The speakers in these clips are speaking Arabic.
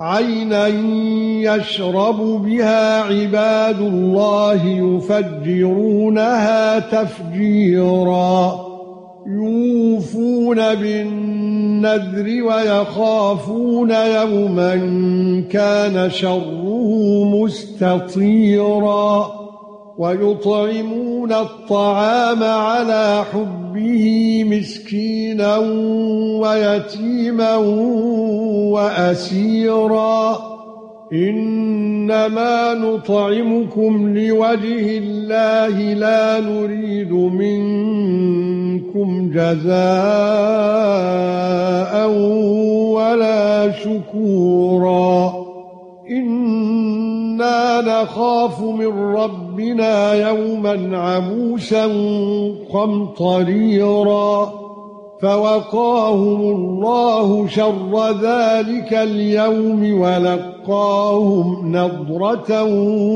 عَيْنًا يَشْرَبُ بِهَا عِبَادُ اللَّهِ يُفَجِّرُونَهَا تَفْجِيرًا يُوفُونَ بِالنَّذْرِ وَيَخَافُونَ يَوْمًا كَانَ شَرُّهُ مُسْتَطِيرًا وَيُطْعِمُونَ الطَّعَامَ عَلَى حُبِّهِ مِسْكِينًا وَيَتِيمًا وَأَسِيرًا إِنَّمَا نُطْعِمُكُمْ لِوَجْهِ اللَّهِ لَا نُرِيدُ مِنكُمْ جَزَاءً وَلَا شُكُورًا إِنَّا نَخَافُ مِن رَّبِّنَا يَوْمًا عَبُوسًا قَمْطَرِيرًا فَوَقَاهُمُ اللَّهُ شَرَّ ذَلِكَ الْيَوْمِ وَلَقَّاهُمْ نَضْرَةً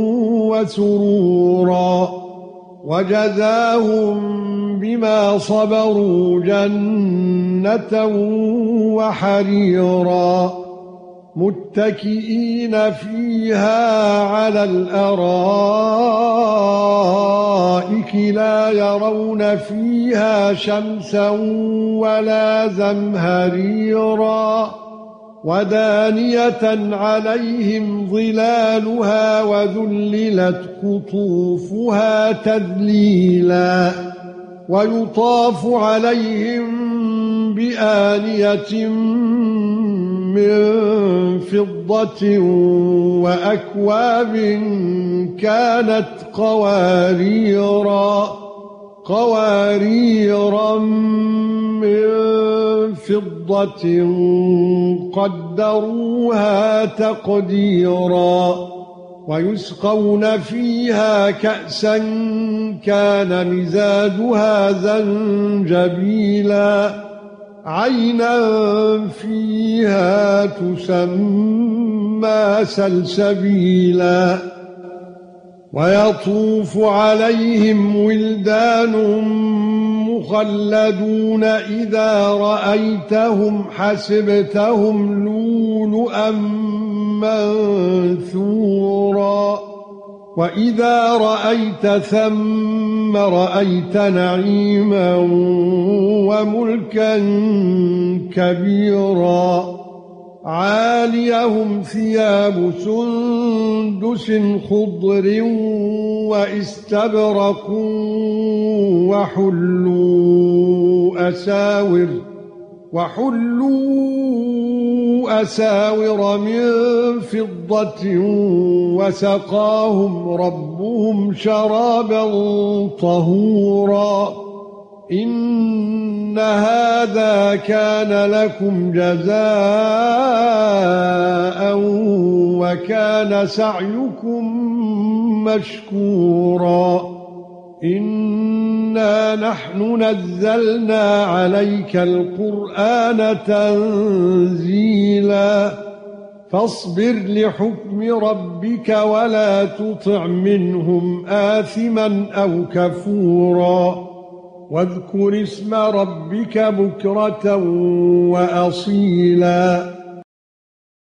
وَسُرُورًا وَجَزَاهُم بِمَا صَبَرُوا جَنَّةً وَحَرِيرًا مُتَّكِئِينَ فِيهَا عَلَى الْأَرَائِكِ لَا يَرَوْنَ فِيهَا شَمْسًا وَلَا زَمْهَرِيرًا وَدَانِيَةً عَلَيْهِمْ ظِلَالُهَا وَذُلِّلَتْ قُطُوفُهَا تَذْلِيلًا وَيُطَافُ عَلَيْهِمْ بِآنِيَةٍ مِّن فِضَّةٍ وَأَكْوَابٍ كَانَتْ قَوَارِيرَ مِن فِضَّةٍ قَدَّرُوهَا تَقْدِيرًا وَيُسْقَوْنَ فِيهَا كَأْسًا كَانَ مِزَاجُهَا زَنجَبِيلًا عَيْنًا فِيهَا تُسَمَّى سَلْسَبِيلًا وَيَطُوفُ عَلَيْهِمْ وِلْدَانٌ مُخَلَّدُونَ إِذَا رَأَيْتَهُمْ حَسِبْتَهُمْ لُؤْلُؤًا مَّنثُورًا وَإِذَا رَأَيْتَ ثَمَّ رَأَيْتَ نَعِيمًا وَمُلْكًا كَبِيرًا عَالِيَهُمْ ثِيَابُ سُندُسٍ خُضْرٍ وَإِسْتَبْرَقٌ وَحُلُّوا أَسَاوِرَ مِن فِضَّةٍ وَسَقَاهُمْ رَبُّهُمْ شَرَابًا طَهُورًا إِنَّ هَذَا كَانَ لَكُمْ جَزَاءً وَكَانَ سَعْيُكُمْ مَشْكُورًا إِنَّا نَحْنُ نَزَّلْنَا عَلَيْكَ الْقُرْآنَ تَنزِيلًا فاصبر لحكم ربك ولا تطع منهم آثما أو كفورا واذكر اسم ربك بكرة وأصيلا